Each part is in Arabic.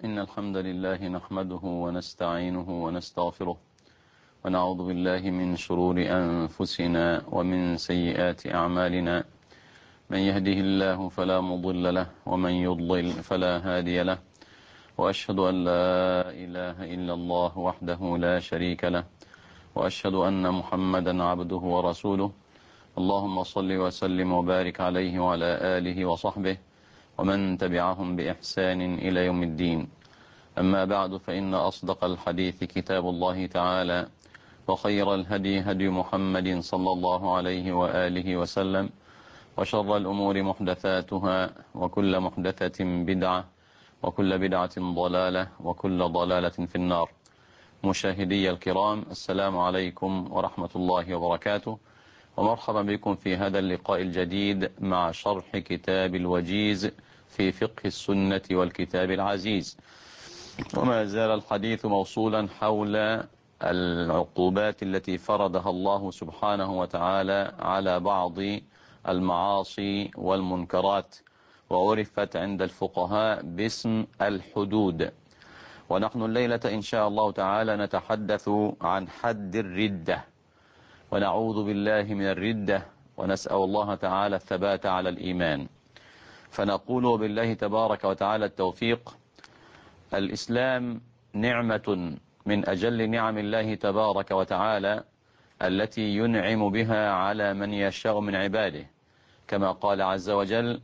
إن الحمد لله نحمده ونستعينه ونستغفره ونعوذ بالله من شرور أنفسنا ومن سيئات أعمالنا. من يهده الله فلا مضل له ومن يضلل فلا هادي له، وأشهد أن لا إله إلا الله وحده لا شريك له، وأشهد أن محمدا عبده ورسوله. اللهم صل وسلم وبارك عليه وعلى آله وصحبه ومن تبعهم بإحسان إلى يوم الدين. أما بعد، فإن أصدق الحديث كتاب الله تعالى، وخير الهدي هدي محمد صلى الله عليه وآله وسلم، وشر الأمور محدثاتها، وكل محدثة بدعة، وكل بدعة ضلالة، وكل ضلالة في النار. مشاهدي الكرام، السلام عليكم ورحمة الله وبركاته، ومرحبا بكم في هذا اللقاء الجديد مع شرح كتاب الوجيز في فقه السنة والكتاب العزيز. وما زال الحديث موصولا حول العقوبات التي فرضها الله سبحانه وتعالى على بعض المعاصي والمنكرات، وعرفت عند الفقهاء باسم الحدود. ونحن الليلة إن شاء الله تعالى نتحدث عن حد الردة، ونعوذ بالله من الردة، ونسأل الله تعالى الثبات على الإيمان. فنقول بالله تبارك وتعالى التوفيق. الإسلام نعمة من أجل نعم الله تبارك وتعالى التي ينعم بها على من يشاء من عباده، كما قال عز وجل: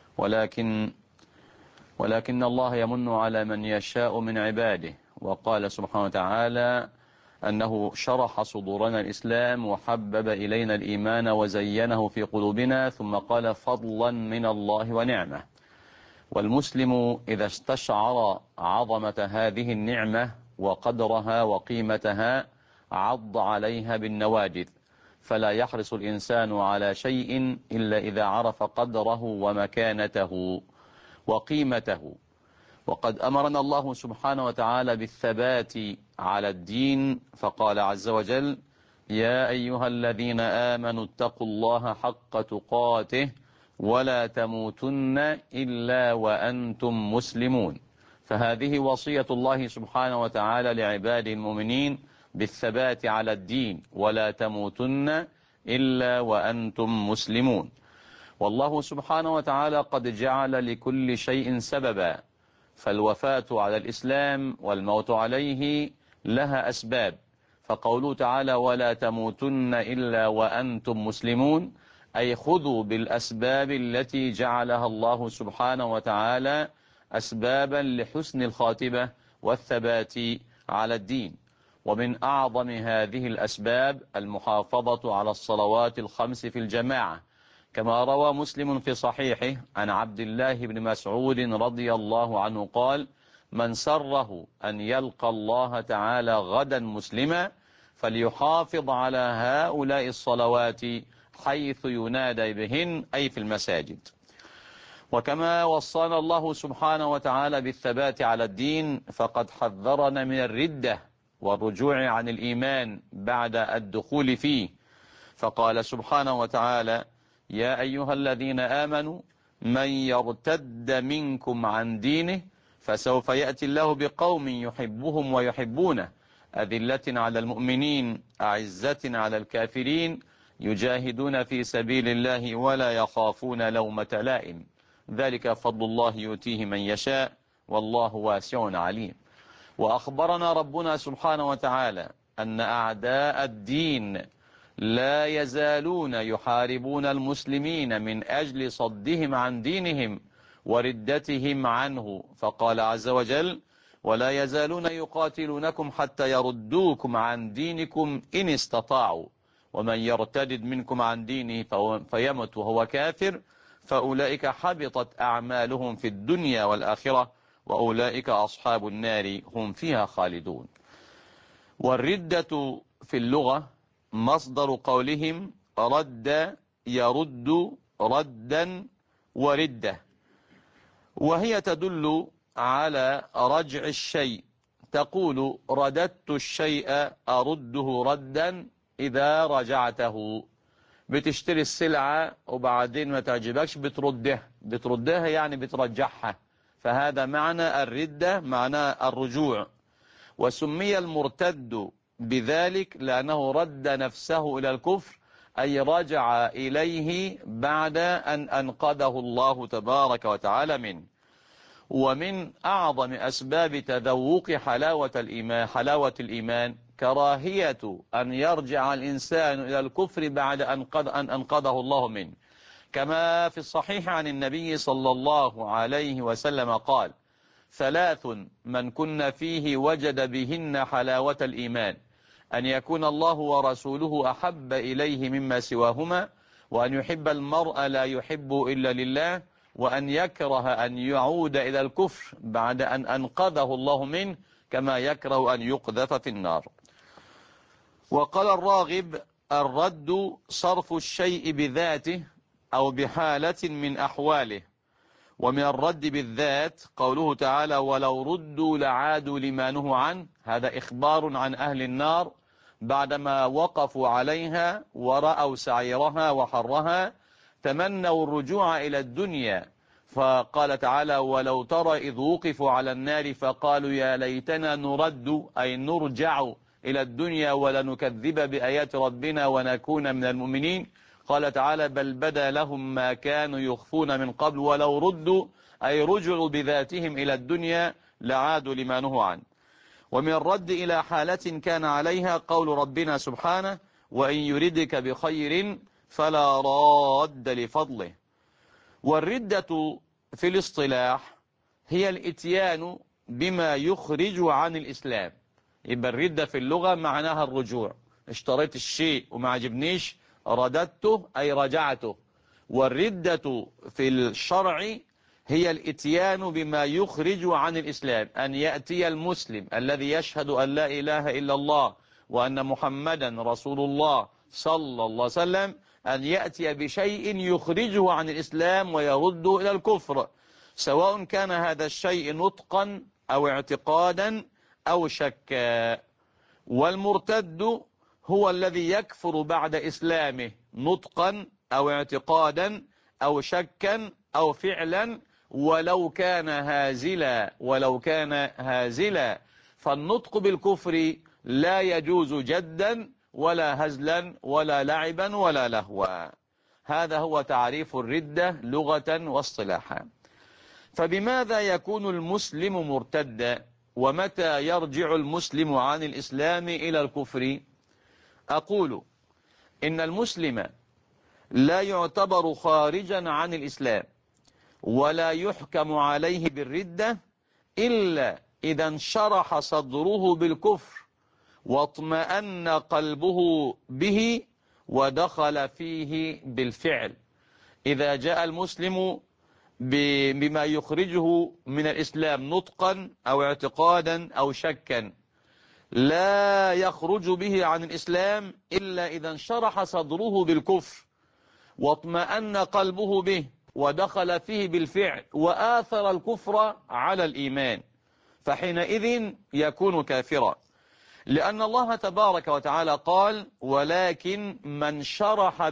ولكن الله يمن على من يشاء من عباده. وقال سبحانه وتعالى أنه شرح صدورنا الإسلام وحبب إلينا الإيمان وزينه في قلوبنا، ثم قال: فضلا من الله ونعمة. والمسلم إذا استشعر عظمة هذه النعمة وقدرها وقيمتها عض عليها بالنواجذ، فلا يحرص الإنسان على شيء إلا إذا عرف قدره ومكانته وقيمته. وقد أمرنا الله سبحانه وتعالى بالثبات على الدين، فقال عز وجل: يا أيها الذين آمنوا اتقوا الله حق تقاته ولا تموتن إلا وأنتم مسلمون. فهذه وصية الله سبحانه وتعالى لعباده المؤمنين بالثبات على الدين: ولا تموتن إلا وأنتم مسلمون. والله سبحانه وتعالى قد جعل لكل شيء سببا، فالوفاة على الإسلام والموت عليه لها أسباب. فقوله تعالى: ولا تموتن إلا وأنتم مسلمون، أي خذوا بالأسباب التي جعلها الله سبحانه وتعالى أسبابا لحسن الخاتمة والثبات على الدين. ومن أعظم هذه الأسباب المحافظة على الصلوات الخمس في الجماعة، كما روى مسلم في صحيحه عن عبد الله بن مسعود رضي الله عنه قال: من سره أن يلقى الله تعالى غدا مسلما فليحافظ على هؤلاء الصلوات حيث ينادى بهن، أي في المساجد. وكما وصانا الله سبحانه وتعالى بالثبات على الدين، فقد حذرنا من الردة والرجوع عن الإيمان بعد الدخول فيه، فقال سبحانه وتعالى: يا أيها الذين آمنوا من يرتد منكم عن دينه فسوف يأتي الله بقوم يحبهم ويحبونه، أذلة على المؤمنين أعزة على الكافرين، يجاهدون في سبيل الله ولا يخافون لومة لائم، ذلك فضل الله يؤتيه من يشاء والله واسع عليم. وأخبرنا ربنا سبحانه وتعالى أن أعداء الدين لا يزالون يحاربون المسلمين من أجل صدهم عن دينهم وردتهم عنه، فقال عز وجل: ولا يزالون يقاتلونكم حتى يردوكم عن دينكم إن استطاعوا ومن يرتد منكم عن دينه فيمت وهو كافر فأولئك حبطت أعمالهم في الدنيا والآخرة وأولئك أصحاب النار هم فيها خالدون. والردة في اللغة مصدر قولهم رد يرد ردا وردة، وهي تدل على رجع الشيء. تقول: رددت الشيء أرده ردا إذا رجعته. بتشتري السلعة وبعدين ما تعجبكش بتردها يعني بترجعها، فهذا معنى الردة، معنى الرجوع. وسمي المرتد بذلك لأنه رد نفسه إلى الكفر، أي رجع إليه بعد أن أنقذه الله تبارك وتعالى منه. ومن أعظم أسباب تذوق حلاوة الإيمان كراهية أن يرجع الإنسان إلى الكفر بعد أن أنقذه الله منه، كما في الصحيح عن النبي صلى الله عليه وسلم قال: ثلاث من كن فيه وجد بهن حلاوة الإيمان: أن يكون الله ورسوله أحب إليه مما سواهما، وأن يحب المرء لا يحب إلا لله، وأن يكره أن يعود إلى الكفر بعد أن أنقذه الله منه، كما يكره أن يقذف في النار. وقال الراغب: الرد صرف الشيء بذاته أو بحالة من أحواله. ومن الرد بالذات قوله تعالى: ولو ردوا لعادوا لما نهوا عنه. هذا إخبار عن أهل النار بعدما وقفوا عليها ورأوا سعيرها وحرها تمنوا الرجوع إلى الدنيا، فقال تعالى: ولو ترى إذ وقفوا على النار فقالوا يا ليتنا نرد، أي نرجع إلى الدنيا ولا نكذب بآيات ربنا ونكون من المؤمنين. قال تعالى: بل بدا لهم ما كانوا يخفون من قبل ولو ردوا، أي رجعوا بذاتهم إلى الدنيا لعادوا لما نهوا عنه. ومن الرد إلى حالة كان عليها قول ربنا سبحانه: وإن يردك بخير فلا راد لفضله. والردة في الاصطلاح هي الاتيان بما يخرج عن الإسلام. يبقى الردة في اللغة معناها الرجوع، اشتريت الشيء وما عجبنيش رددته أي رجعته. والردة في الشرع هي الاتيان بما يخرج عن الإسلام، أن يأتي المسلم الذي يشهد أن لا إله إلا الله وأن محمدا رسول الله صلى الله عليه وسلم، أن يأتي بشيء يخرجه عن الإسلام ويرده إلى الكفر، سواء كان هذا الشيء نطقا أو اعتقادا أو شكا. والمرتد هو الذي يكفر بعد إسلامه نطقا أو اعتقادا أو شكا أو فعلا، ولو كان هازلا. فالنطق بالكفر لا يجوز جدا ولا هزلا ولا لعبا ولا لهوا. هذا هو تعريف الردة لغة واصطلاحا. فبماذا يكون المسلم مرتدا؟ ومتى يرجع المسلم عن الإسلام إلى الكفر؟ أقول إن المسلم لا يعتبر خارجا عن الإسلام ولا يحكم عليه بالردة إلا إذا انشرح صدره بالكفر واطمأن قلبه به ودخل فيه بالفعل. إذا جاء المسلم بما يخرجه من الإسلام نطقا أو اعتقادا أو شكا، لا يخرج به عن الإسلام إلا إذا انشرح صدره بالكفر واطمأن قلبه به ودخل فيه بالفعل وآثر الكفر على الإيمان، فحينئذ يكون كافرا. لأن الله تبارك وتعالى قال: ولكن من شرح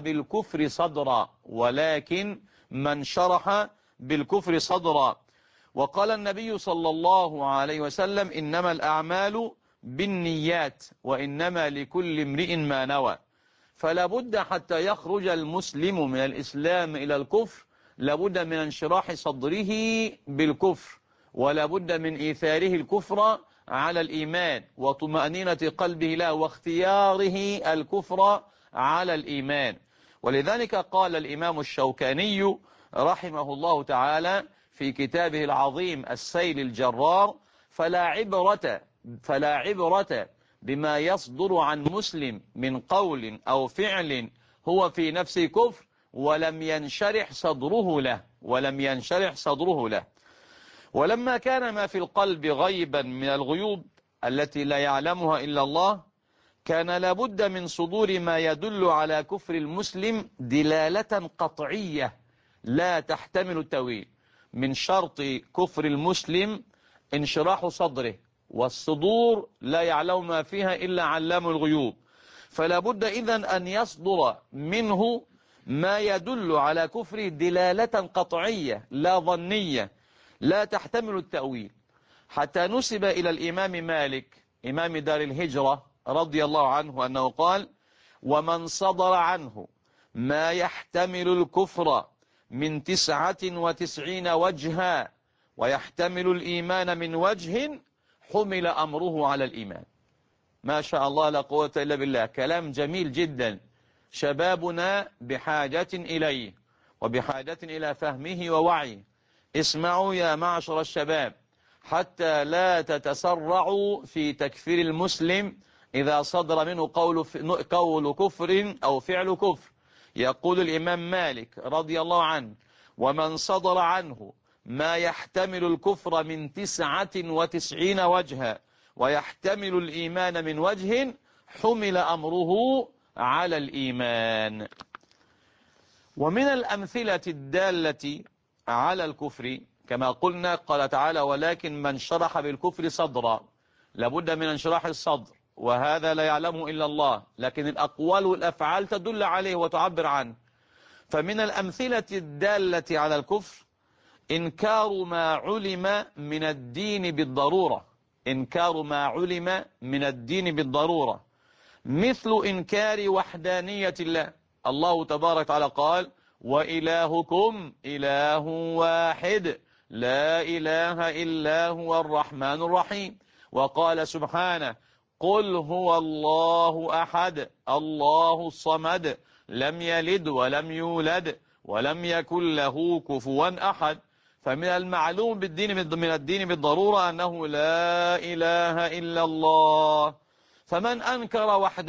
بالكفر صدرا. وقال النبي صلى الله عليه وسلم: إنما الأعمال بالنيات وإنما لكل امرئ ما نوى. فلا بد حتى يخرج المسلم من الإسلام إلى الكفر لابد من انشراح صدره بالكفر، ولا بد من إيثاره الكفر على الإيمان وطمأنينة قلبه له واختياره الكفر على الإيمان. ولذلك قال الإمام الشوكاني رحمه الله تعالى في كتابه العظيم السيل الجرار: فلا عبرة بما يصدر عن مسلم من قول أو فعل هو في نفسه كفر ولم ينشرح صدره له. ولما كان ما في القلب غيبا من الغيوب التي لا يعلمها إلا الله، كان لابد من صدور ما يدل على كفر المسلم دلالة قطعية لا تحتمل التأويل. من شرط كفر المسلم انشراح صدره، والصدور لا يعلم ما فيها إلا علام الغيوب، فلا بد إذن أن يصدر منه ما يدل على كفره دلالة قطعية لا ظنية، لا تحتمل التأويل، حتى نسب إلى الإمام مالك إمام دار الهجرة رضي الله عنه أنه قال: ومن صدر عنه ما يحتمل الكفر من 99 وجها ويحتمل الإيمان من وجه حمل أمره على الإيمان. ما شاء الله لا قوة إلا بالله، كلام جميل جدا، شبابنا بحاجة إليه وبحاجة إلى فهمه ووعيه. اسمعوا يا معشر الشباب، حتى لا تتسرعوا في تكفير المسلم إذا صدر منه قول كفر أو فعل كفر. يقول الإمام مالك رضي الله عنه: ومن صدر عنه ما يحتمل الكفر من 99 وجها ويحتمل الإيمان من وجه حمل أمره على الإيمان. ومن الأمثلة الدالة على الكفر كما قلنا، قال تعالى: ولكن من شرح بالكفر صدرا. لابد من انشراح الصدر، وهذا لا يعلمه إلا الله، لكن الأقوال والأفعال تدل عليه وتعبر عنه. فمن الأمثلة الدالة على الكفر إنكار ما علم من الدين بالضرورة، إنكار ما علم من الدين بالضرورة، مثل إنكار وحدانية الله. الله تبارك وتعالى قال: وإلهكم إله واحد لا إله إلا هو الرحمن الرحيم. وقال سبحانه: قل هو الله أحد الله الصمد لم يلد ولم يولد ولم يكن له كفوا أحد. فمن المعلوم من الدين بالضرورة أنه لا إله إلا الله. فمن أنكر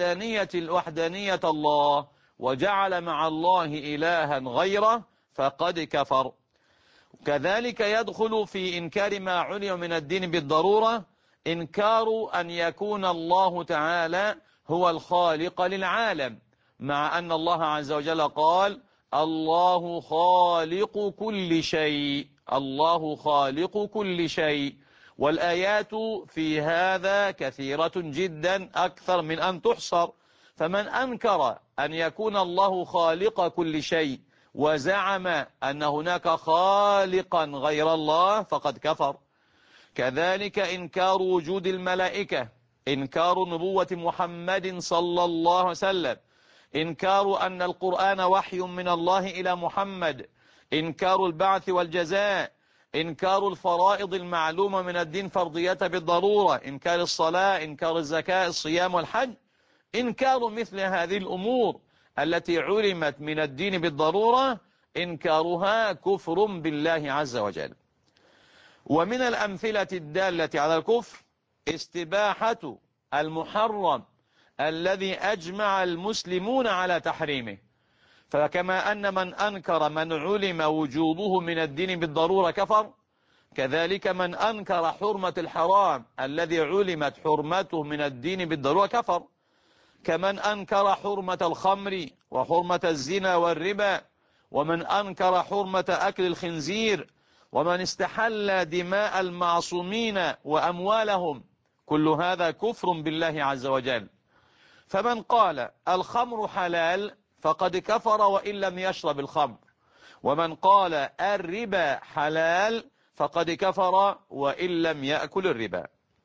وحدانية الله وجعل مع الله إلها غيره فقد كفر. كذلك يدخل في إنكار ما علم من الدين بالضرورة إنكار أن يكون الله تعالى هو الخالق للعالم، مع أن الله عز وجل قال: الله خالق كل شيء، الله خالق كل شيء. والآيات في هذا كثيرة جدا أكثر من أن تحصر. فمن أنكر أن يكون الله خالق كل شيء وزعم أن هناك خالقا غير الله فقد كفر. كذلك إنكار وجود الملائكة، إنكار نبوة محمد صلى الله عليه وسلم، إنكار أن القرآن وحي من الله إلى محمد، إنكار البعث والجزاء، إنكار الفرائض المعلومة من الدين فرضيتها بالضرورة، إنكار الصلاة، إنكار الزكاة، الصيام والحج. إنكار مثل هذه الأمور التي علمت من الدين بالضرورة إنكارها كفر بالله عز وجل. ومن الأمثلة الدالة على الكفر استباحة المحرم الذي أجمع المسلمون على تحريمه. فكما أن من أنكر من علم وجوبه من الدين بالضرورة كفر، كذلك من أنكر حرمة الحرام الذي علمت حرمته من الدين بالضرورة كفر. كمن أنكر حرمة الخمر وحرمة الزنا والربا، ومن أنكر حرمة أكل الخنزير، ومن استحل دماء المعصومين وأموالهم، كل هذا كفر بالله عز وجل. فمن قال الخمر حلال فقد كفر وإن لم يشرب الخمر، ومن قال الربا حلال فقد كفر وإن لم يأكل الربا.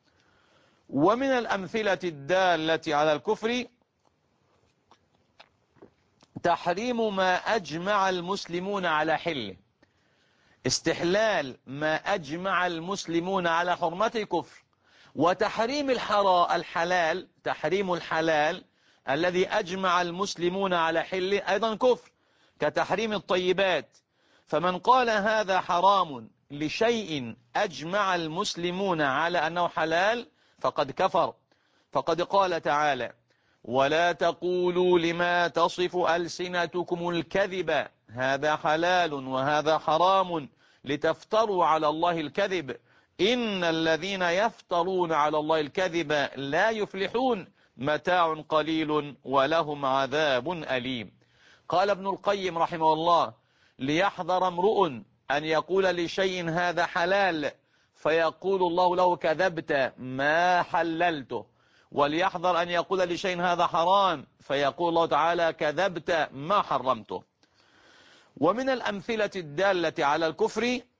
ومن الأمثلة الدالة على الكفر تحريم ما أجمع المسلمون على حله. استحلال ما أجمع المسلمون على حرمته كفر، وتحريم الحلال، تحريم الحلال الذي أجمع المسلمون على حله أيضا كفر، كتحريم الطيبات. فمن قال هذا حرام لشيء أجمع المسلمون على أنه حلال فقد كفر. فقد قال تعالى: ولا تقولوا لما تصف ألسنتكم الكذب هذا حلال وهذا حرام لتفتروا على الله الكذب إن الذين يفترون على الله الكذب لا يفلحون متاع قليل ولهم عذاب أليم. قال ابن القيم رحمه الله: ليحذر امرؤ أن يقول لشيء هذا حلال فيقول الله له كذبت ما حللته، وليحذر أن يقول لشيء هذا حرام فيقول الله تعالى كذبت ما حرمته. ومن الأمثلة الدالة على الكفر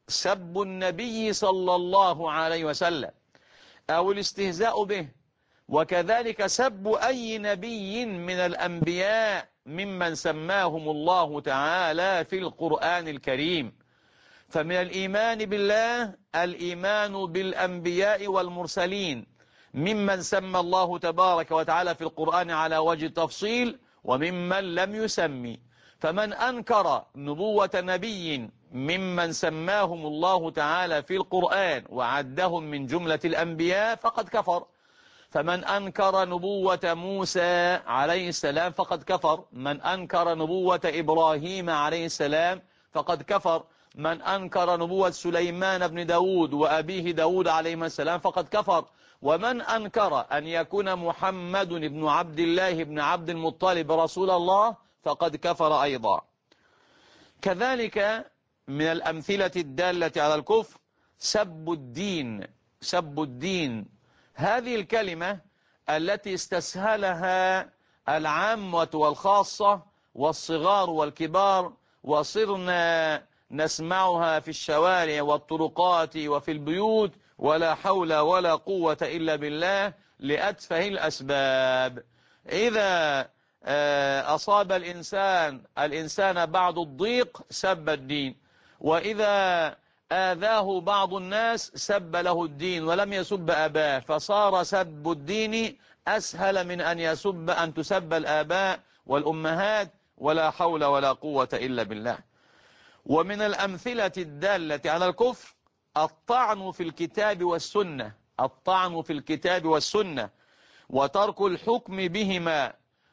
سب النبي صلى الله عليه وسلم أو الاستهزاء به، وكذلك سب أي نبي من الأنبياء ممن سماهم الله تعالى في القرآن الكريم. فمن الإيمان بالله الإيمان بالأنبياء والمرسلين ممن سمى الله تبارك وتعالى في القرآن على وجه التفصيل وممن لم يسمي. فمن أنكر نبوة نبي ممن سماهم الله تعالى في القرآن وعدهم من جملة الأنبياء فقد كفر. فمن أنكر نبوة موسى عليه السلام فقد كفر. من أنكر نبوة إبراهيم عليه السلام فقد كفر. من أنكر نبوة سليمان بن داود وأبيه داود عليه السلام فقد كفر. ومن أنكر أن يكون محمد بن عبد الله بن عبد المطلب رسول الله فقد كفر أيضا. كذلك من الأمثلة الدالة على الكفر سب الدين. سب الدين هذه الكلمة التي استسهلها العامة والخاصة والصغار والكبار، وصرنا نسمعها في الشوارع والطرقات وفي البيوت ولا حول ولا قوة إلا بالله لأتفه الأسباب. إذا أصاب الإنسان بعض الضيق سب الدين، وإذا آذاه بعض الناس سب له الدين ولم يسب أباه، فصار سب الدين أسهل من أن تسب الآباء والأمهات ولا حول ولا قوة إلا بالله. ومن الأمثلة الدالة على الكفر الطعن في الكتاب والسنة. الطعن في الكتاب والسنة وترك الحكم بهما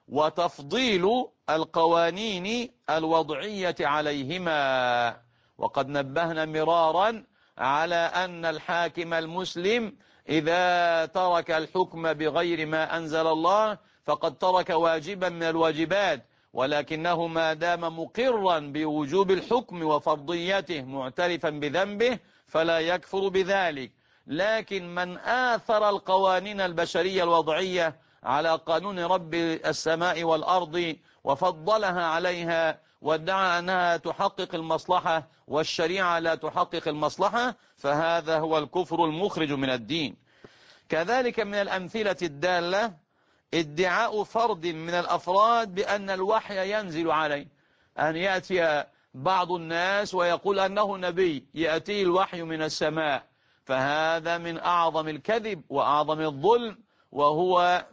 وتفضيل القوانين الوضعية عليهما. وقد نبهنا مرارا على أن الحاكم المسلم إذا ترك الحكم بغير ما أنزل الله فقد ترك واجبا من الواجبات، ولكنه ما دام مقرا بوجوب الحكم وفرضيته معترفا بذنبه فلا يكفر بذلك. لكن من آثر القوانين البشرية الوضعية على قانون رب السماء والأرض وفضلها عليها وادعى أنها تحقق المصلحة والشريعة لا تحقق المصلحة فهذا هو الكفر المخرج من الدين. كذلك من الأمثلة الدالة ادعاء فرد من الأفراد بأن الوحي ينزل عليه، أن يأتي بعض الناس ويقول أنه نبي يأتي الوحي من السماء، فهذا من أعظم الكذب وأعظم الظلم، وهو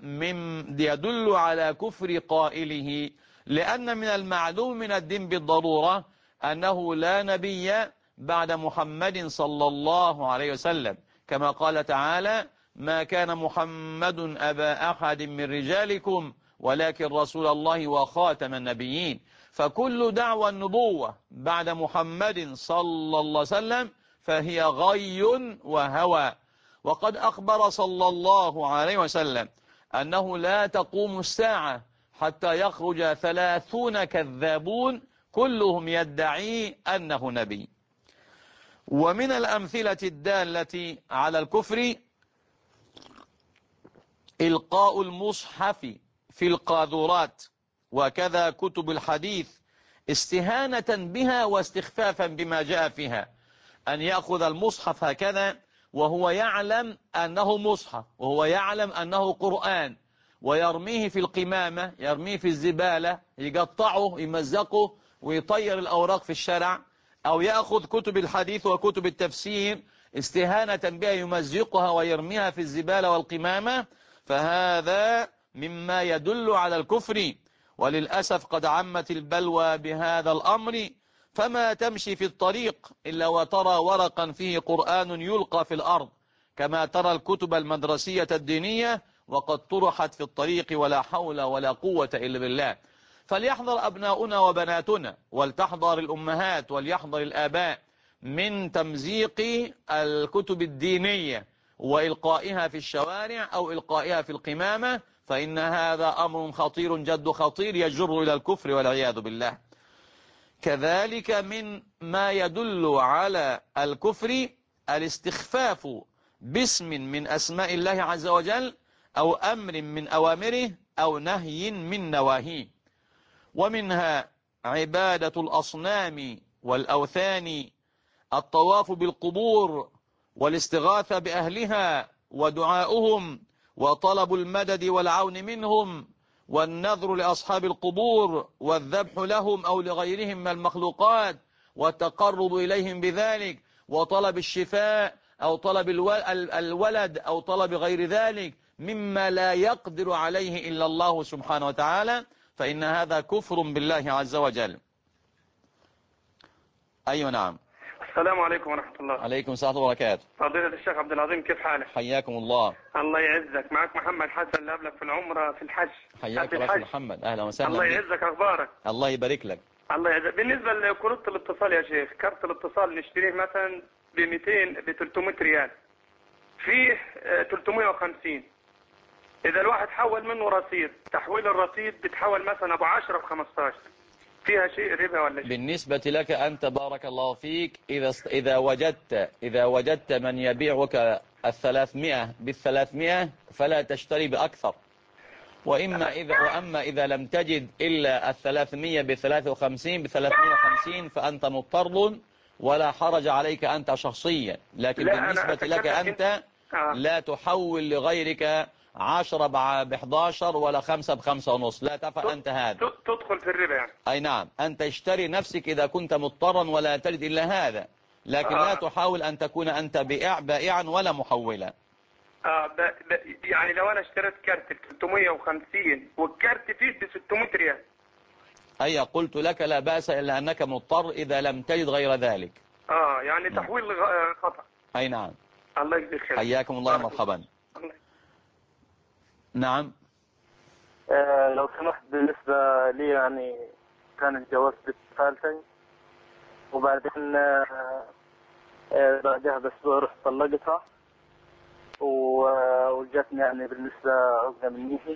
يدل على كفر قائله. لأن من المعلوم من الدين بالضرورة أنه لا نبي بعد محمد صلى الله عليه وسلم، كما قال تعالى: ما كان محمد أبا أحد من رجالكم ولكن رسول الله وخاتم النبيين. فكل دعوى النبوة بعد محمد صلى الله عليه وسلم فهي غي وهوى. وقد أخبر صلى الله عليه وسلم أنه لا تقوم الساعة حتى يخرج 30 كذابون كلهم يدعي أنه نبي. ومن الأمثلة الدالة على الكفر إلقاء المصحف في القاذورات وكذا كتب الحديث استهانة بها واستخفافا بما جاء فيها. أن يأخذ المصحف هكذا وهو يعلم أنه مصحف وهو يعلم أنه قرآن ويرميه في القمامة، يرميه في الزبالة، يقطعه يمزقه ويطير الأوراق في الشارع، أو يأخذ كتب الحديث وكتب التفسير استهانة بها يمزقها ويرميها في الزبالة والقمامة، فهذا مما يدل على الكفر. وللأسف قد عمت البلوى بهذا الأمر، فما تمشي في الطريق إلا وترى ورقا فيه قرآن يلقى في الأرض، كما ترى الكتب المدرسية الدينية وقد طرحت في الطريق ولا حول ولا قوة إلا بالله. فليحذر أبناؤنا وبناتنا، ولتحذر الأمهات وليحذر الآباء من تمزيق الكتب الدينية وإلقائها في الشوارع أو إلقائها في القمامة، فإن هذا أمر خطير جد خطير يجر إلى الكفر والعياذ بالله. كذلك من ما يدل على الكفر الاستخفاف باسم من أسماء الله عز وجل أو أمر من أوامره أو نهي من نواهيه. ومنها عبادة الأصنام والأوثان الطواف بالقبور والاستغاثة بأهلها ودعاؤهم وطلب المدد والعون منهم والنذر لأصحاب القبور والذبح لهم أو لغيرهم من المخلوقات والتقرب إليهم بذلك وطلب الشفاء أو طلب الولد أو طلب غير ذلك مما لا يقدر عليه إلا الله سبحانه وتعالى، فإن هذا كفر بالله عز وجل. أيوة نعم. السلام عليكم ورحمة الله. عليكم السلام وبركاته. فضيلة الشيخ عبد العظيم، كيف حالك؟ حياكم الله. الله يعزك. معك محمد حسن اللي قبلك في العمرة في الحج. حياك الله محمد، أهلا وسهلا. الله يعزك. أخبارك؟ الله يبارك لك. الله يعزك. بالنسبة لكروت الاتصال يا شيخ، كارت الاتصال نشتريه مثلا ب 200 ب 300 ريال، فيه 350. إذا الواحد حول منه رصيد، تحويل الرصيد بتحول مثلا أبو 10 ب 15، فيها شيء ربا ولا شيء؟ بالنسبة لك أنت بارك الله فيك، إذا وجدت من يبيعك 300 بال300 فلا تشتري بأكثر، وأما إذا لم تجد إلا 300 ب53 ب350 فأنت مضطر ولا حرج عليك أنت شخصيا، لكن بالنسبة لك أنت لا تحول لغيرك 10 ب11 ولا 5 ب5.5، لا تفعل أنت هذا، تدخل في الربا يعني. أي نعم، أنت اشتري نفسك إذا كنت مضطرا ولا تجد إلا هذا، لكن لا تحاول أن تكون أنت بائعا ولا محولا. يعني لو أنا اشتريت كارت ب 350 والكارت فيه ب 600 ريال. أي قلت لك لا بأس إلا أنك مضطر إذا لم تجد غير ذلك. يعني تحويل خطأ. أي نعم. الله يجزيك خير. حياكم الله مرحبا. نعم. لو سمحت، بالنسبة لي يعني كان الجواز بالثالثين، وبعدين بعدها بأسبوع رحت طلقتها، وجاتني يعني بالنسبة عقدة مني،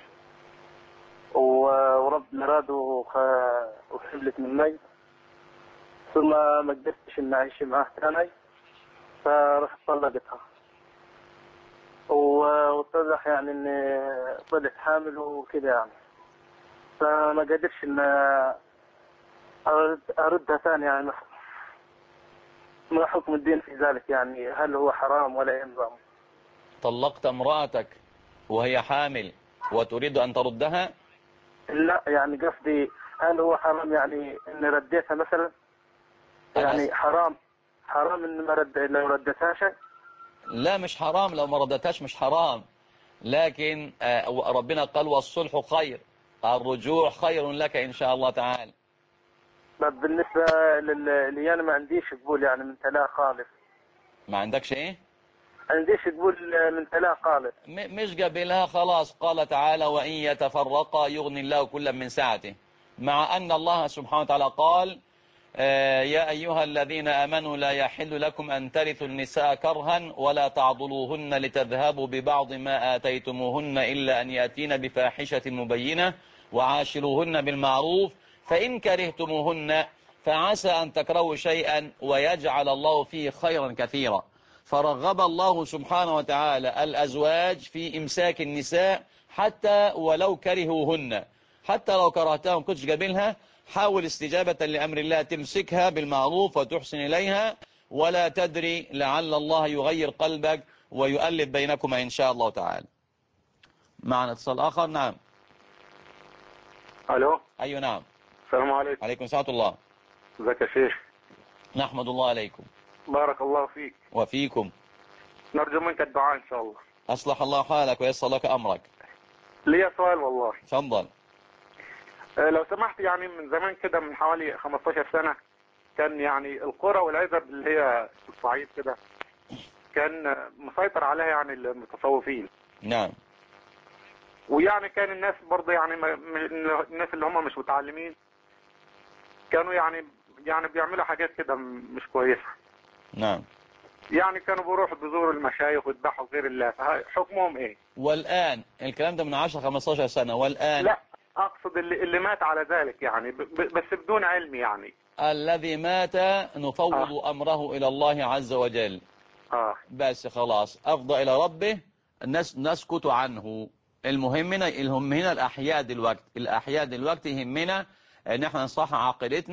وربنا راد وحملت مني، ثم ما قدرتش إن أعيش معاه ثاني، فرحت طلقتها، واتضح يعني إني طلعت حامل وكذا يعني، فما قدرش إن أردها ثاني يعني. ما حكم الدين في ذلك؟ يعني هل هو حرام ولا ينظم؟ طلقت امرأتك وهي حامل وتريد أن تردها؟ لا، يعني قصدي هل هو حرام يعني إن رديتها مثلا؟ يعني حرام إن ما لو ردتها شيء؟ لا مش حرام، لو ما ردتهاش مش حرام، لكن ربنا قال والصلح خير، الرجوع خير لك إن شاء الله تعالى. بالنسبة لي أنا ما عنديش قبول يعني من طلاق خالص. ما عندكش إيه؟ عنديش قبول من طلاق خالص. مش قابلها خلاص. قال تعالى وإن يتفرقا يغني الله كلا من سعته، مع أن الله سبحانه وتعالى قال يا أيها الذين آمنوا لا يحل لكم أن ترثوا النساء كرها ولا تعضلوهن لتذهبوا ببعض ما آتيتموهن إلا أن يأتين بفاحشة مبينة وعاشروهن بالمعروف فإن كرهتموهن فعسى أن تكرهوا شيئا ويجعل الله فيه خيرا كثيرا. فرغب الله سبحانه وتعالى الأزواج في إمساك النساء حتى ولو كرهوهن، حتى لو كرهتهم كنتش قابلها، حاول استجابة لأمر الله تمسكها بالمعروف وتحسن إليها، ولا تدري لعل الله يغير قلبك ويؤلف بينكما إن شاء الله تعالى. معنا اتصال آخر. نعم. ألو. أيوة نعم. السلام عليكم. عليكم السلام الله. ازيك يا شيخ؟ نحمد الله عليكم. بارك الله فيك. وفيكم. نرجو منك الدعاء إن شاء الله. أصلح الله حالك ويسر لك أمرك. لي سؤال والله. تفضل. لو سمحت، يعني من زمان كده من حوالي 15 سنة كان يعني القرى والعزب اللي هي الصعيد كده كان مسيطر عليها يعني المتصوفين. نعم. ويعني كان الناس برضه يعني الناس اللي هم مش متعلمين كانوا يعني بيعملوا حاجات كده مش كويسة. نعم. يعني كانوا بيروحوا بيزوروا المشايخ ويذبحوا غير الله، حكمهم ايه؟ والآن الكلام ده من 10-15 سنة، والآن لا اقصد اللي مات على ذلك يعني بس بدون علم يعني. الذي مات نفوض أمره إلى الله عز وجل. بس خلاص أفضى إلى ربه، نسكت عنه. المهم هنا الأحياء دلوقتي، الأحياء دلوقتي يهمنا ان احنا نصحح عقيدتنا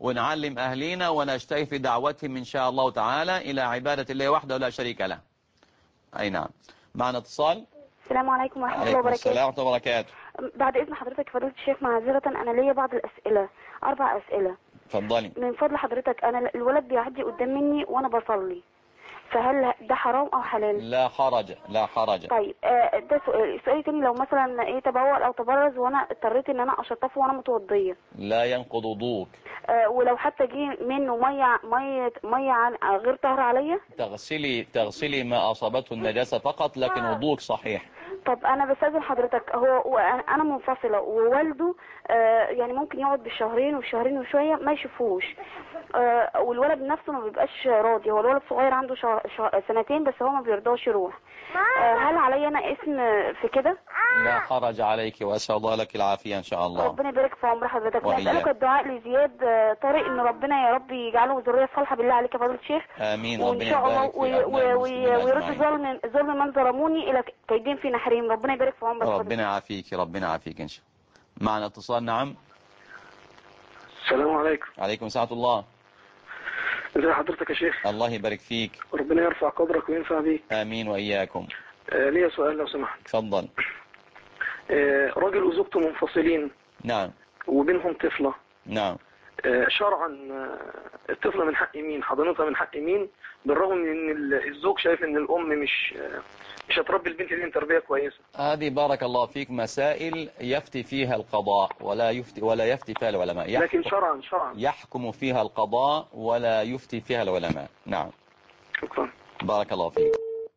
ونعلم أهلينا ونجتهد في دعوتهم إن شاء الله تعالى إلى عبادة الله وحده لا شريك له. أي نعم. معنا اتصال. السلام عليكم ورحمة الله عليكم وبركاته. السلام ورحمة الله وبركاته. بعد إذن حضرتك فضيلة الشيخ، معذرة أنا ليا بعض الأسئلة، 4 أسئلة. اتفضلي. من فضل حضرتك، أنا الولد بيعدي قدام مني وأنا بصلي، فهل ده حرام أو حلال؟ لا حرج، لا حرج. طيب ده سؤال. السؤال الثاني، لو مثلا تبول أو تبرز وأنا اضطريت إن أنا أشطفه وأنا متوضية، لا ينقض وضوءك. ولو حتى جه منه مية غير طاهرة عليا؟ تغسلي ما أصابته النجاسة فقط، لكن وضوءك صحيح. طب انا بستاذن حضرتك، انا منفصله ووالده يعني ممكن يقعد بالشهرين والشهرين وشويه ما يشوفوش، والولد نفسه ما بيبقاش راضي. هو الولد صغير عنده 2 بس هو ما بيرضاش يروح. هل علي انا اسم في كده؟ لا حرج عليك، وأسأل الله لك العافية إن شاء الله. ربنا يبارك في عمر حضرتك. وإياك. نسألك الدعاء لزياد طارق، ان ربنا يا رب يجعله ذريه صالحه بالله عليك يا فضيله الشيخ. آمين. وان ربنا شاء الله يبارك في أبناء المسلمين ويرد أجمعين. ظلم من ظلموني الى كيدين في نحرهم. ربنا يبارك في عمرك. ربنا يعافيك، ربنا يعافيك إن شاء الله. معنا اتصال. نعم. السلام عليكم. عليكم السلام ورحمة الله. ازي حضرتك يا شيخ؟ الله يبارك فيك. ربنا يرفع قدرك وينفع بيك. آمين وإياكم. ليا سؤال لو سمحت. تفضل. راجل وزوجته منفصلين. نعم. وبينهم طفلة. نعم. شرعا الطفلة من حق مين؟ حضانتها من حق مين؟ بالرغم من ان الزوج شايف ان الام مش هتربي البنت دي تربية كويسة. هذه بارك الله فيك مسائل يفتي فيها القضاء ولا يفتي فيها العلماء. لكن شرعا يحكم فيها القضاء ولا يفتي فيها العلماء. نعم. شكرا. بارك الله فيك.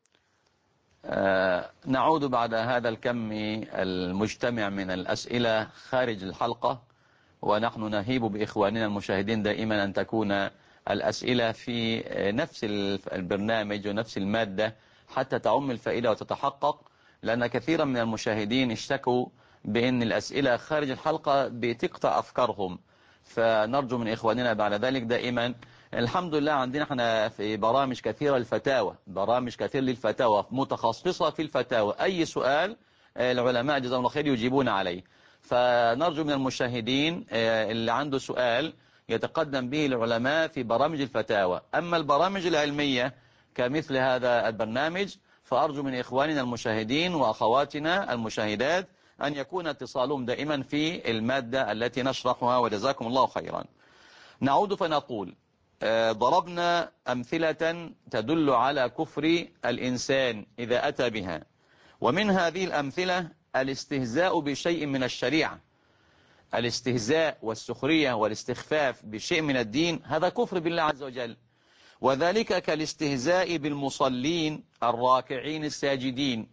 نعود بعد هذا الكم المجتمع من الأسئلة خارج الحلقة، ونحن نهيب بإخواننا المشاهدين دائما أن تكون الأسئلة في نفس البرنامج ونفس المادة حتى تعم الفائدة وتتحقق، لأن كثيرا من المشاهدين اشتكوا بأن الأسئلة خارج الحلقة بتقطع أفكارهم، فنرجو من إخواننا بعد ذلك دائما. الحمد لله عندنا احنا في برامج كثيرة للفتاوى، برامج كثير للفتاوى متخصصة في الفتاوى، أي سؤال العلماء جزاهم الله خير يجيبون عليه. فنرجو من المشاهدين اللي عنده سؤال يتقدم به العلماء في برامج الفتاوى. أما البرامج العلمية كمثل هذا البرنامج فأرجو من إخواننا المشاهدين وأخواتنا المشاهدات أن يكون اتصالهم دائما في المادة التي نشرحها، وجزاكم الله خيرا. نعود فنقول ضربنا أمثلة تدل على كفر الإنسان إذا أتى بها، ومن هذه الأمثلة الاستهزاء بشيء من الشريعة. الاستهزاء والسخرية والاستخفاف بشيء من الدين هذا كفر بالله عز وجل، وذلك كالاستهزاء بالمصلين الراكعين الساجدين،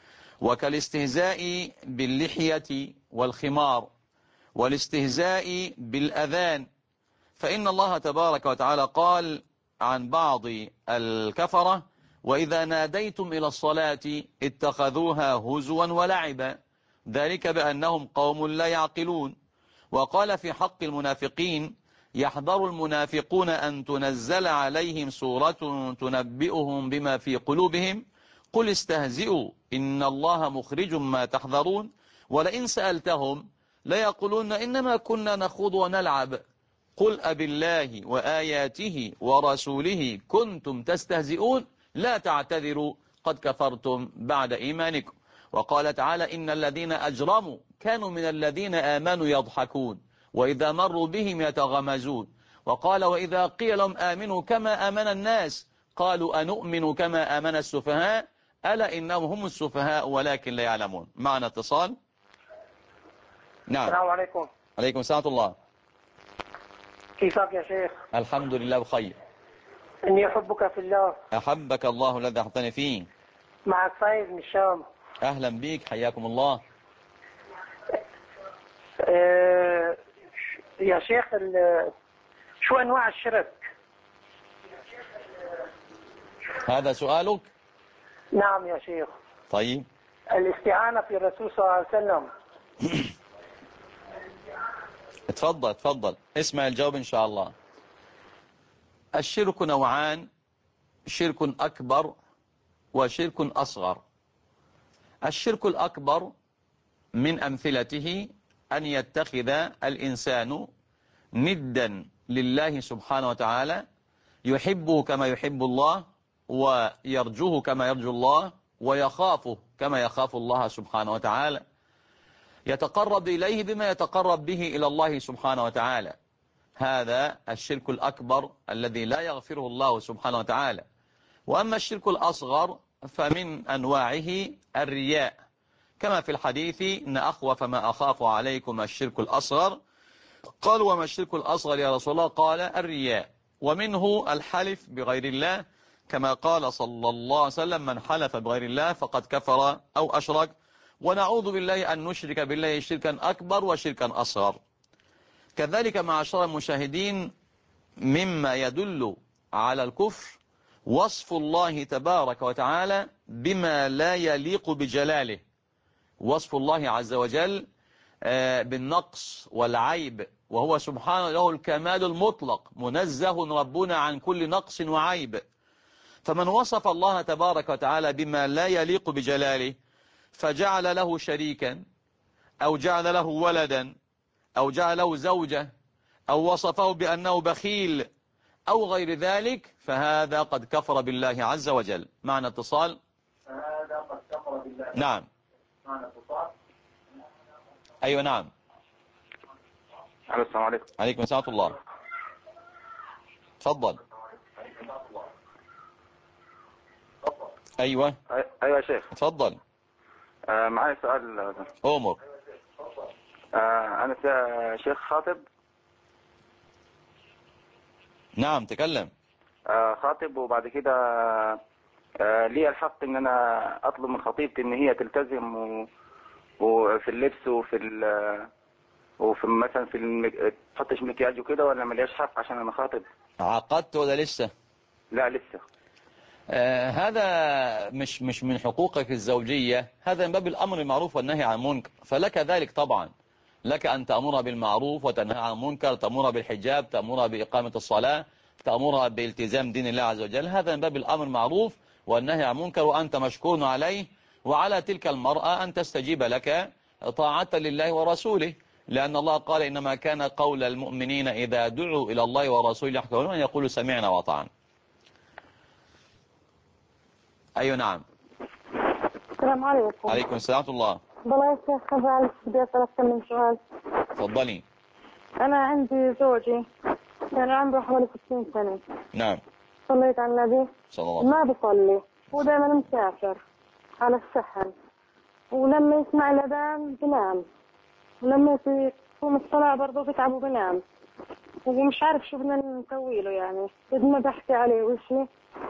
وكالاستهزاء باللحية والخمار، والاستهزاء بالأذان. فإن الله تبارك وتعالى قال عن بعض الكفرة: وإذا ناديتم إلى الصلاة اتخذوها هزوا ولعبا، ذلك بأنهم قوم لا يعقلون. وقال في حق المنافقين: يحذر المنافقون أن تنزل عليهم سورة تنبئهم بما في قلوبهم قل استهزئوا إن الله مخرج ما تحذرون ولئن سألتهم ليقولون إنما كنا نخوض ونلعب قل أبالله وآياته ورسوله كنتم تستهزئون لا تعتذروا قد كفرتم بعد إيمانكم. وقال تعالى: إن الذين أجرموا كانوا من الذين آمنوا يضحكون وإذا مروا بهم يتغمزون. وقال: وإذا قيل لهم آمنوا كما آمن الناس قالوا أنؤمن كما آمن السفهاء ألا إنهم هم السفهاء ولكن لا يعلمون. معنا اتصال. نعم. السلام عليكم. عليكم السلام ورحمة الله. كيفك يا شيخ؟ الحمد لله بخير. إني أحبك في الله. أحبك الله الذي أحببتني فيه. معك فايز من الشام. أهلا بيك، حياكم الله. يا شيخ شو أنواع الشرك؟ هذا سؤالك؟ نعم يا شيخ. طيب. الاستعانة في الرسول صلى الله عليه وسلم. تفضل اسمع الجواب إن شاء الله. الشرك نوعان: شرك أكبر وشرك أصغر. الشرك الأكبر من أمثلته أن يتخذ الإنسان ندا لله سبحانه وتعالى، يحبه كما يحب الله، ويرجوه كما يرجو الله، ويخافه كما يخاف الله سبحانه وتعالى، يتقرب إليه بما يتقرب به إلى الله سبحانه وتعالى. هذا الشرك الأكبر الذي لا يغفره الله سبحانه وتعالى. وأما الشرك الأصغر فمن أنواعه الرياء، كما في الحديث إن أخوف ما أخاف عليكم الشرك الأصغر. قال وما الشرك الأصغر يا رسول الله؟ قال الرياء. ومنه الحلف بغير الله، كما قال صلى الله عليه وسلم من حلف بغير الله فقد كفر أو أشرك. ونعوذ بالله أن نشرك بالله شركا أكبر وشركا أصغر. كذلك معاشر المشاهدين، مما يدل على الكفر وصف الله تبارك وتعالى بما لا يليق بجلاله، وصف الله عز وجل بالنقص والعيب، وهو سبحانه له الكمال المطلق، منزه ربنا عن كل نقص وعيب. فمن وصف الله تبارك وتعالى بما لا يليق بجلاله فجعل له شريكا، أو جعل له ولدا، أو جعل له زوجة، أو وصفه بأنه بخيل أو غير ذلك، فهذا قد كفر بالله عز وجل. معنى اتصال. فهذا قد كفر بالله. نعم. معنى اتصال. أيوة نعم. السلام عليكم. عليكم السلام ورحمة الله. تفضل. أيوة. ايوه يا شيخ. تفضل. معايا سؤال. أمر. انا شيخ خاطب. نعم تكلم. خاطب، وبعد كده لي الحق ان انا اطلب من خطيبتي ان هي تلتزم وفي اللبس وفي مثلا تحطش مكياج وكده، ولا ملياش حق عشان انا خاطب؟ عقدت ولا لسه؟ لا لسه. هذا مش من حقوقك الزوجية، هذا من باب الأمر بالمعروف والنهي عن المنكر، فلك ذلك طبعا، لك أن تأمرها بالمعروف وتنهى عن المنكر، تأمرها بالحجاب، تأمرها بإقامة الصلاة، تأمرها بالتزام دين الله عز وجل، هذا من باب الأمر بالمعروف والنهي عن المنكر، وأنت مشكور عليه. وعلى تلك المرأة أن تستجيب لك طاعة لله ورسوله، لأن الله قال إنما كان قول المؤمنين إذا دعوا إلى الله ورسوله يحكمون أن يقولوا سمعنا وأطعنا. أيوة نعم. السلام عليكم. عليكم السلام ورحمة الله. والله يا شيخ خزال بدي أسألك من سؤال. تفضلي. أنا عندي زوجي كان عمره حوالي 60 سنة. نعم. صليت على النبي. صلى الله عليه وسلم. ما بصلي، هو دائما مسافر على السحن، ولما يسمع الأذان بنام، ولما يقوم الصلاة برضه بتعب وبنام، ومش عارف شو بدنا نسوي له. يعني بدنا بحكي عليه وشي،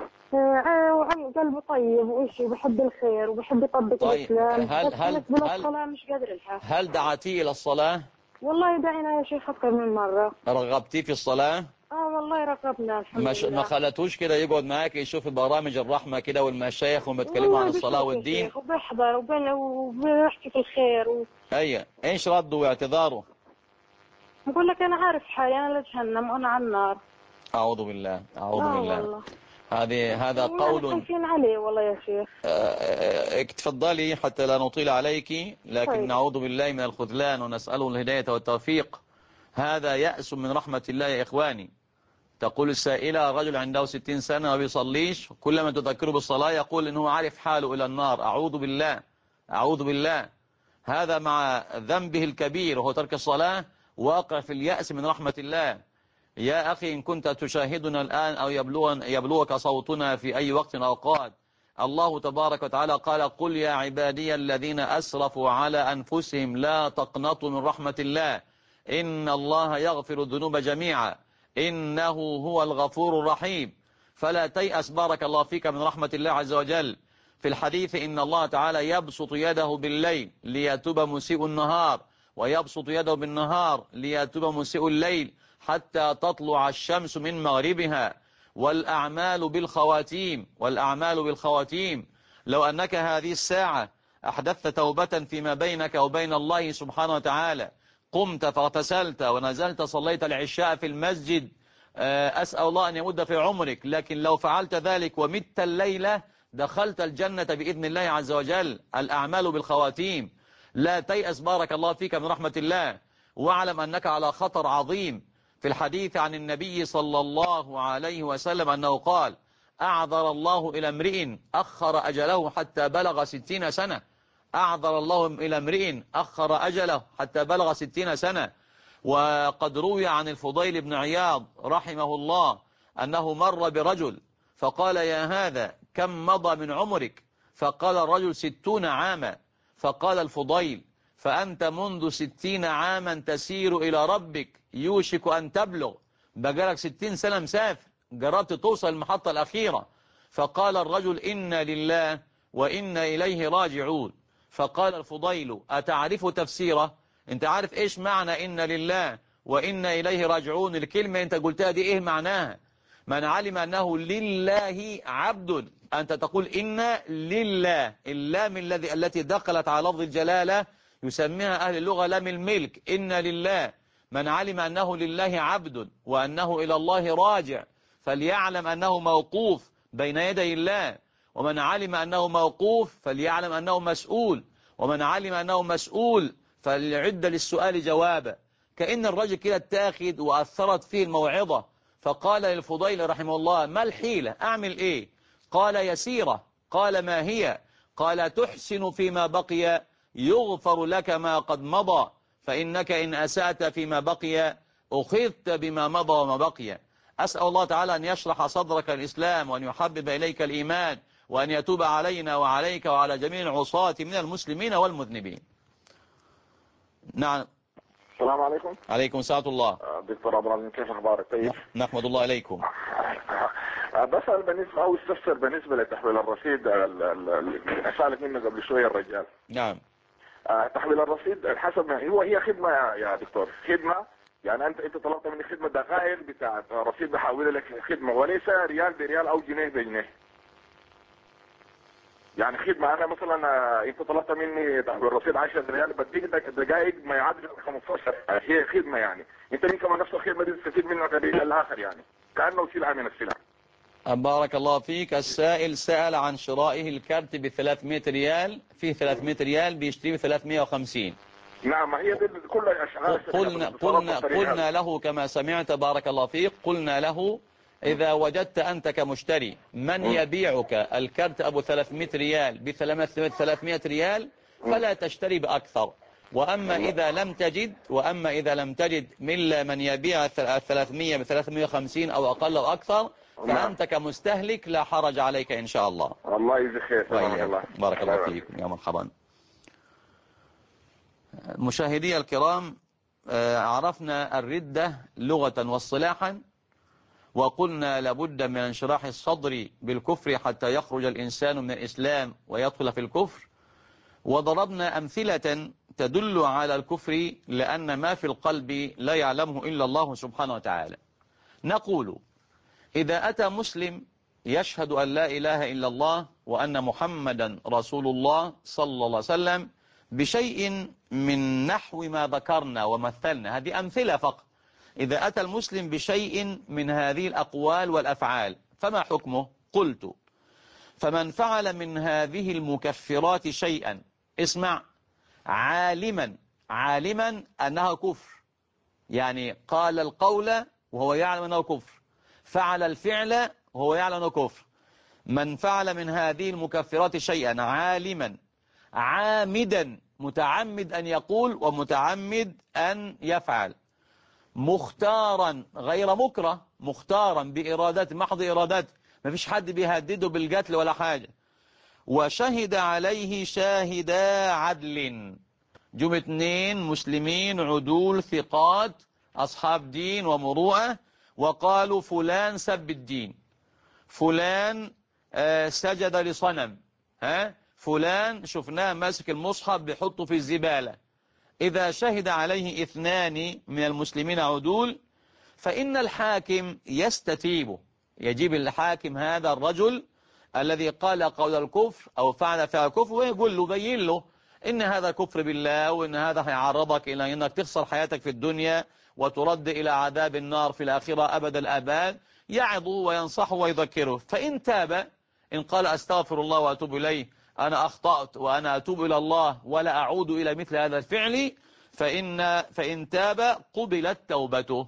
قلبه طيب وإشي بحب الخير وبحب يطبق الإسلام. الصلاة مش قادر الحق. هل دعتيه إلى الصلاة؟ والله دعينا يا شيخ أكثر من مرة. رغبتيه في الصلاة؟ والله رغبنا الحمد لله. ما خلتوش كده يقعد معاك يشوف برامج الرحمة كده والمشايخ وبيتكلموا عن الصلاة والدين؟ وبيحضر وبيحكي في الخير أيوة. إيش رده واعتذاره؟ بقول لك أنا عارف حالي، أنا لجهنم وأنا على النار. أعوذ بالله أعوذ بالله. والله. هذا قول. خايفين عليه والله يا شيخ. تفضلي حتى لا نطيل عليك، لكن طيب. نعوذ بالله من الخذلان ونسأله الهداية والتوفيق. هذا يأس من رحمة الله يا إخواني. تقول السائلة رجل عنده 60 سنة ما بيصليش، كلما تذكره بالصلاة يقول إنه عارف حاله إلى النار. أعوذ بالله أعوذ بالله. هذا مع ذنبه الكبير وهو ترك الصلاة واقع في اليأس من رحمة الله. يا أخي إن كنت تشاهدنا الآن أو يبلغك صوتنا في أي وقت أو أوقات، الله تبارك وتعالى قال قل يا عبادي الذين أسرفوا على أنفسهم لا تقنطوا من رحمة الله إن الله يغفر الذنوب جميعا إنه هو الغفور الرحيم. فلا تيأس بارك الله فيك من رحمة الله عز وجل. في الحديث إن الله تعالى يبسط يده بالليل ليتوب مسيء النهار، ويبسط يده بالنهار ليتوب مسيء الليل حتى تطلع الشمس من مغربها. والأعمال بالخواتيم والأعمال بالخواتيم. لو أنك هذه الساعة أحدثت توبة فيما بينك وبين الله سبحانه وتعالى، قمت فاغتسلت ونزلت صليت العشاء في المسجد، أسأل الله أن يمد في عمرك، لكن لو فعلت ذلك ومت الليلة دخلت الجنة بإذن الله عز وجل. الأعمال بالخواتيم. لا تيأس بارك الله فيك من رحمة الله، واعلم أنك على خطر عظيم. في في الحديث عن النبي صلى الله عليه وسلم أنه قال: أعذر الله إلى امرئ أخر أجله حتى بلغ 60 سنة. أعذر الله إلى امرئ أخر أجله حتى بلغ 60 سنة. وقد روي عن الفضيل بن عياض رحمه الله أنه مر برجل فقال: يا هذا كم مضى من عمرك؟ فقال الرجل: 60 عاما. فقال الفضيل: فأنت منذ 60 عاما تسير إلى ربك يوشك أن تبلغ، بقالك 60 سنة مسافر، جربت توصل المحطة الأخيرة. فقال الرجل: إنا لله وإنا إليه راجعون. فقال الفضيل: أتعرف تفسيره؟ انت عارف ايش معنى إنا لله وإنا إليه راجعون؟ الكلمة انت قلتها دي ايه معناها؟ من علم أنه لله عبد، أنت تقول إنا لله، اللام التي دخلت على لفظ الجلالة يسميها أهل اللغة لام الملك. إنا لله، من علم أنه لله عبد وأنه إلى الله راجع فليعلم أنه موقوف بين يدي الله، ومن علم أنه موقوف فليعلم أنه مسؤول، ومن علم أنه مسؤول فليعد للسؤال جوابا. كأن الرجل كده اتاخد وأثرت فيه الموعظة، فقال للفضيل رحمه الله: ما الحيلة؟ أعمل إيه؟ قال: يسيرة. قال: ما هي؟ قال: تحسن فيما بقي يغفر لك ما قد مضى، فإنك إن أسأت فيما بقي أخذت بما مضى وما بقي. أسأل الله تعالى أن يشرح صدرك الإسلام، وأن يحبب إليك الإيمان، وأن يتوب علينا وعليك وعلى جميع العصاة من المسلمين والمذنبين. نعم. السلام عليكم. عليكم السلام الله. دكتور عبد العزيز، كيف اخبارك؟ طيب. نحمد الله عليكم. بسأل بالنسبة او استفسر بالنسبة لتحويل الرصيد اللي سألت منه قبل شوية الرجال. نعم. تحويل الرصيد حسب ما هي خدمة يا دكتور، خدمة. يعني انت طلبت مني خدمة دقائق بتاعت رصيد بحول لك خدمة، وليس ريال بريال او جنيه بجنيه. يعني خدمة أنا مثلا أنت طلبت مني الرصيد 10 ريال بديك دقائق ما يعادل 15، هي خدمة. يعني أنت من كمان نفس الخدمة دي تستفيد منها الآخر، يعني كأنه سلعة من السلع. بارك الله فيك. السائل سأل عن شرائه الكارت ب 300 ريال، فيه 300 ريال بيشتري ب 350. نعم، هي دي كلها أشغال. قلنا له كما سمعت بارك الله فيك، قلنا له: إذا وجدت أنت كمشتري من يبيعك الكارت أبو 300 ريال ب 300 ريال فلا تشتري بأكثر. وأما إذا لم تجد من يبيع 300 ب 350 أو أقل أو أكثر، فأنت كمستهلك لا حرج عليك إن شاء الله. الله يجزيك خير. بارك الله فيكم يا مرحبا. مشاهدي الكرام، عرفنا الردة لغة واصطلاحا، وقلنا لابد من انشراح الصدر بالكفر حتى يخرج الإنسان من الإسلام ويدخل في الكفر، وضربنا أمثلة تدل على الكفر لأن ما في القلب لا يعلمه إلا الله سبحانه وتعالى. نقول: إذا أتى مسلم يشهد أن لا إله إلا الله وأن محمدا رسول الله صلى الله عليه وسلم بشيء من نحو ما ذكرنا ومثلنا، هذه أمثلة فقط. إذا أتى المسلم بشيء من هذه الأقوال والأفعال فما حكمه؟ قلت: فمن فعل من هذه المكفرات شيئا، اسمع، عالما أنها كفر، يعني قال القول وهو يعلم أنه كفر، فعل الفعل وهو يعلم أنه كفر. من فعل من هذه المكفرات شيئا عالما عامدا، متعمد أن يقول ومتعمد أن يفعل، مختارا غير مكره، مختارا بإرادته، محض إرادته، ما فيش حد بيهدده بالقتل ولا حاجة، وشهد عليه شاهدا عدل، جم 2 مسلمين عدول ثقات أصحاب دين ومروءة، وقالوا: فلان سب الدين، فلان سجد لصنم، فلان شفناه ماسك المصحف بيحطه في الزبالة. إذا شهد عليه 2 من المسلمين عدول فإن الحاكم يستتيبه، يجيب الحاكم هذا الرجل الذي قال قول الكفر أو فعل كفر، ويقول له، بين له إن هذا كفر بالله، وإن هذا هيعرضك إلى أنك تخسر حياتك في الدنيا وترد إلى عذاب النار في الآخرة أبد الآباد، يعظه وينصحه ويذكره. فإن تاب، إن قال: أستغفر الله وأتوب إليه، أنا أخطأت وأنا أتوب إلى الله ولا أعود إلى مثل هذا الفعل، فإن تاب قبلت توبته.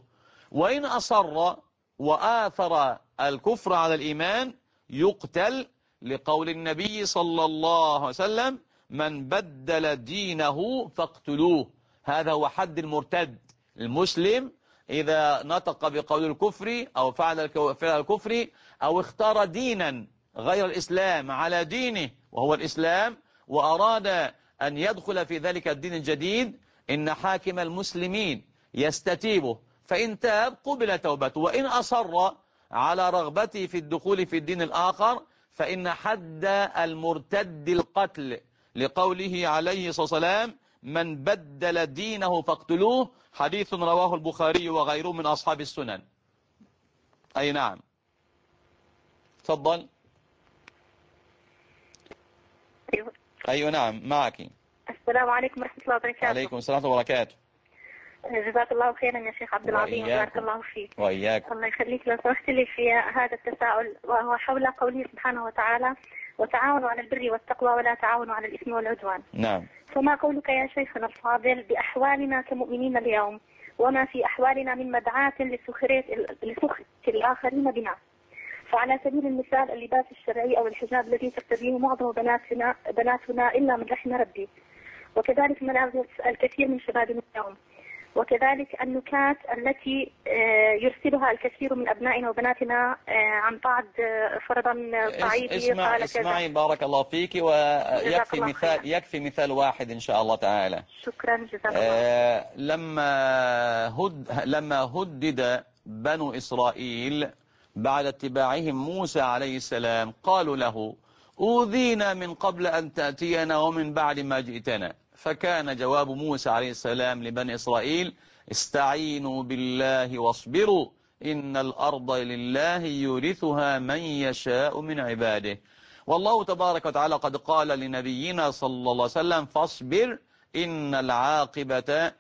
وإن أصر وآثر الكفر على الإيمان يقتل، لقول النبي صلى الله عليه وسلم: من بدل دينه فاقتلوه. هذا هو حد المرتد. المسلم إذا نطق بقول الكفر أو فعل الكفر أو اختار دينا غير الإسلام على دينه وهو الإسلام، وأراد أن يدخل في ذلك الدين الجديد، إن حاكم المسلمين يستتيبه، فإن تاب قبل توبته، وإن أصر على رغبته في الدخول في الدين الآخر فإن حد المرتد القتل، لقوله عليه الصلاة والسلام: من بدل دينه فاقتلوه، حديث رواه البخاري وغيره من أصحاب السنن. أي نعم، تفضل. أيوة نعم معك. السلام عليكم ورحمة الله وبركاته. عليكم السلام وبركاته. جزاك الله خيرا يا شيخ عبد العظيم، وبارك الله فيك. وإياك. الله يخليك. لو سمحت لي في هذا التساؤل، وهو حول قوله سبحانه وتعالى: وتعاونوا على البر والتقوى ولا تعاونوا على الإثم والعدوان. نعم. فما قولك يا شيخنا الفاضل بأحوالنا كمؤمنين اليوم، وما في أحوالنا من مدعاة لسخط الآخرين بنا؟ فعلى سبيل المثال اللباس الشرعي أو الحجاب الذي ترتديه معظم بناتنا إلا من رحم ربي، وكذلك ملابس الكثير من شبابنا اليوم، وكذلك النكات التي يرسلها الكثير من أبنائنا وبناتنا عن بعض فرضا صعيدي قال اسمعي بارك الله فيك، ويكفي يكفي مثال واحد إن شاء الله تعالى. شكرا جزاك الله. لما هدد بنو إسرائيل بعد اتباعهم موسى عليه السلام قالوا له: أوذينا من قبل أن تأتينا ومن بعد ما جئتنا. فكان جواب موسى عليه السلام لبني إسرائيل: استعينوا بالله واصبروا إن الأرض لله يورثها من يشاء من عباده. والله تبارك وتعالى قد قال لنبينا صلى الله عليه وسلم: فاصبر إن العاقبة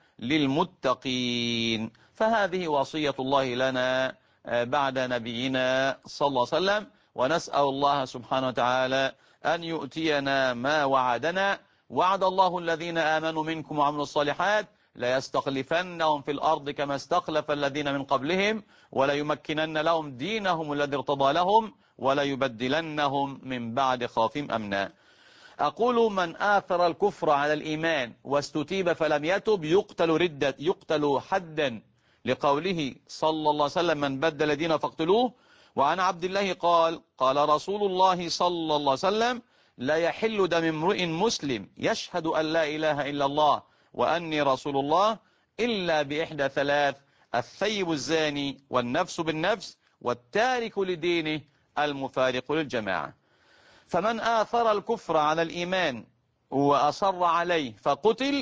للمتقين. فهذه وصية الله لنا بعد نبينا صلى الله عليه وسلم، ونسأل الله سبحانه وتعالى أن يؤتينا ما وعدنا. وعد الله الذين آمنوا منكم وعملوا الصالحات ليستخلفنهم في الأرض كما استخلف الذين من قبلهم وليمكنن لهم دينهم الذي ارتضى لهم وليبدلنهم من بعد خوفهم أمنا. أقول: من آثر الكفر على الإيمان واستتيب فلم يتب يقتل حدا، لقوله صلى الله عليه وسلم: من بدل دينه فاقتلوه. وعن عبد الله قال: قال رسول الله صلى الله عليه وسلم: لا يحل دم امرئ مسلم يشهد أن لا إله إلا الله وأني رسول الله إلا بإحدى ثلاث: الثيب الزاني والنفس بالنفس والتارك لدينه المفارق للجماعة. فمن آثر الكفر على الإيمان وأصر عليه فقتل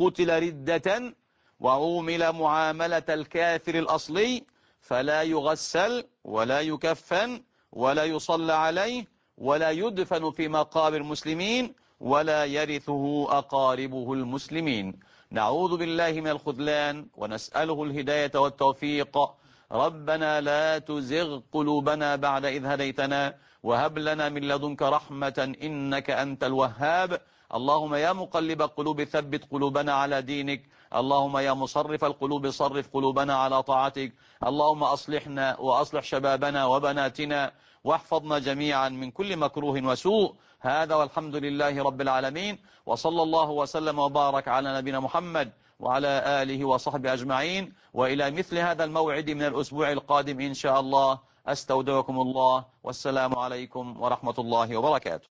ردة وعومل معاملة الكافر الأصلي، فلا يغسل ولا يكفن ولا يصلى عليه ولا يدفن في مقابر المسلمين ولا يرثه أقاربه المسلمين. نعوذ بالله من الخذلان ونسأله الهداية والتوفيق. ربنا لا تزغ قلوبنا بعد إذ هديتنا وهب لنا من لدنك رحمة إنك أنت الوهاب. اللهم يا مقلب القلوب ثبت قلوبنا على دينك. اللهم يا مصرف القلوب صرف قلوبنا على طاعتك. اللهم أصلحنا وأصلح شبابنا وبناتنا واحفظنا جميعا من كل مكروه وسوء. هذا والحمد لله رب العالمين، وصلى الله وسلم وبارك على نبينا محمد وعلى آله وصحبه أجمعين. وإلى مثل هذا الموعد من الأسبوع القادم إن شاء الله أستودعكم الله، والسلام عليكم ورحمة الله وبركاته.